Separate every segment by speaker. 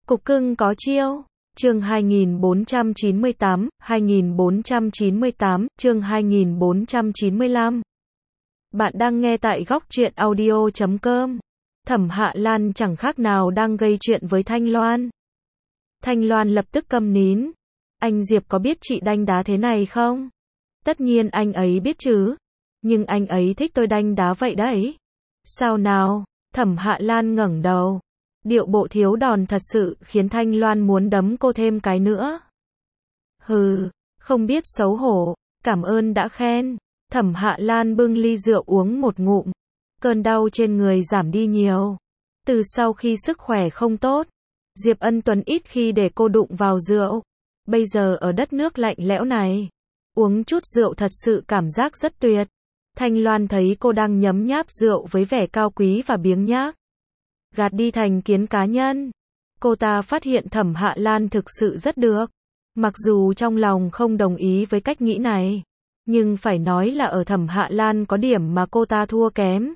Speaker 1: Cục cưng có chiêu. Chương 2498, chương 2495. Bạn đang nghe tại góc truyện audio.com. Thẩm Hạ Lan chẳng khác nào đang gây chuyện với Thanh Loan. Thanh Loan lập tức câm nín. Anh Diệp có biết chị đanh đá thế này không? Tất nhiên anh ấy biết chứ. Nhưng anh ấy thích tôi đanh đá vậy đấy. Sao nào? Thẩm Hạ Lan ngẩng đầu. Điệu bộ thiếu đòn thật sự khiến Thanh Loan muốn đấm cô thêm cái nữa. Hừ, không biết xấu hổ, cảm ơn đã khen. Thẩm Hạ Lan bưng ly rượu uống một ngụm. Cơn đau trên người giảm đi nhiều. Từ sau khi sức khỏe không tốt, Diệp Ân Tuấn ít khi để cô đụng vào rượu. Bây giờ ở đất nước lạnh lẽo này, uống chút rượu thật sự cảm giác rất tuyệt. Thanh Loan thấy cô đang nhấm nháp rượu với vẻ cao quý và biếng nhác. Gạt đi thành kiến cá nhân. Cô ta phát hiện Thẩm Hạ Lan thực sự rất được. Mặc dù trong lòng không đồng ý với cách nghĩ này, nhưng phải nói là ở Thẩm Hạ Lan có điểm mà cô ta thua kém.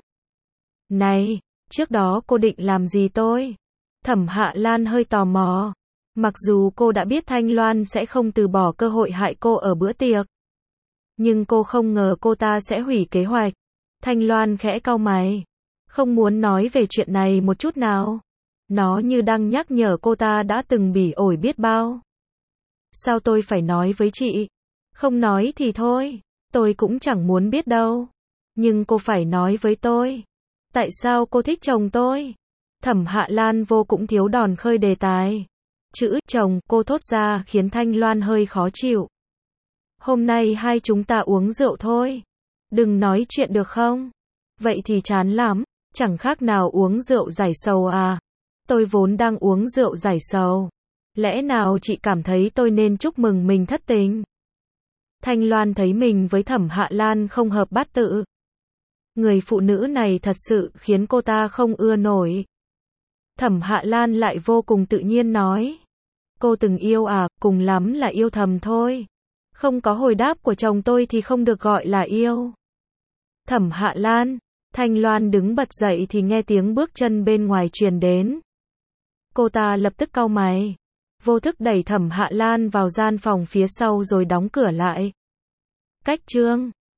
Speaker 1: Này, trước đó cô định làm gì tôi? Thẩm Hạ Lan hơi tò mò. Mặc dù cô đã biết Thanh Loan sẽ không từ bỏ cơ hội hại cô ở bữa tiệc, nhưng cô không ngờ cô ta sẽ hủy kế hoạch. Thanh Loan khẽ cau mày. Không muốn nói về chuyện này một chút nào. Nó như đang nhắc nhở cô ta đã từng bỉ ổi biết bao. Sao tôi phải nói với chị? Không nói thì thôi. Tôi cũng chẳng muốn biết đâu. Nhưng cô phải nói với tôi. Tại sao cô thích chồng tôi? Thẩm Hạ Lan vô cũng thiếu đòn khơi đề tài. Chữ chồng cô thốt ra khiến Thanh Loan hơi khó chịu. Hôm nay hai chúng ta uống rượu thôi. Đừng nói chuyện được không? Vậy thì chán lắm. Chẳng khác nào uống rượu giải sầu à. Tôi vốn đang uống rượu giải sầu. Lẽ nào chị cảm thấy tôi nên chúc mừng mình thất tình? Thanh Loan thấy mình với Thẩm Hạ Lan không hợp bát tự. Người phụ nữ này thật sự khiến cô ta không ưa nổi. Thẩm Hạ Lan lại vô cùng tự nhiên nói. Cô từng yêu à, cùng lắm là yêu thầm thôi. Không có hồi đáp của chồng tôi thì không được gọi là yêu. Thẩm Hạ Lan. Thanh Loan đứng bật dậy thì nghe tiếng bước chân bên ngoài truyền đến. Cô ta lập tức cau mày. Vô thức đẩy Thẩm Hạ Lan vào gian phòng phía sau rồi đóng cửa lại. Cách chương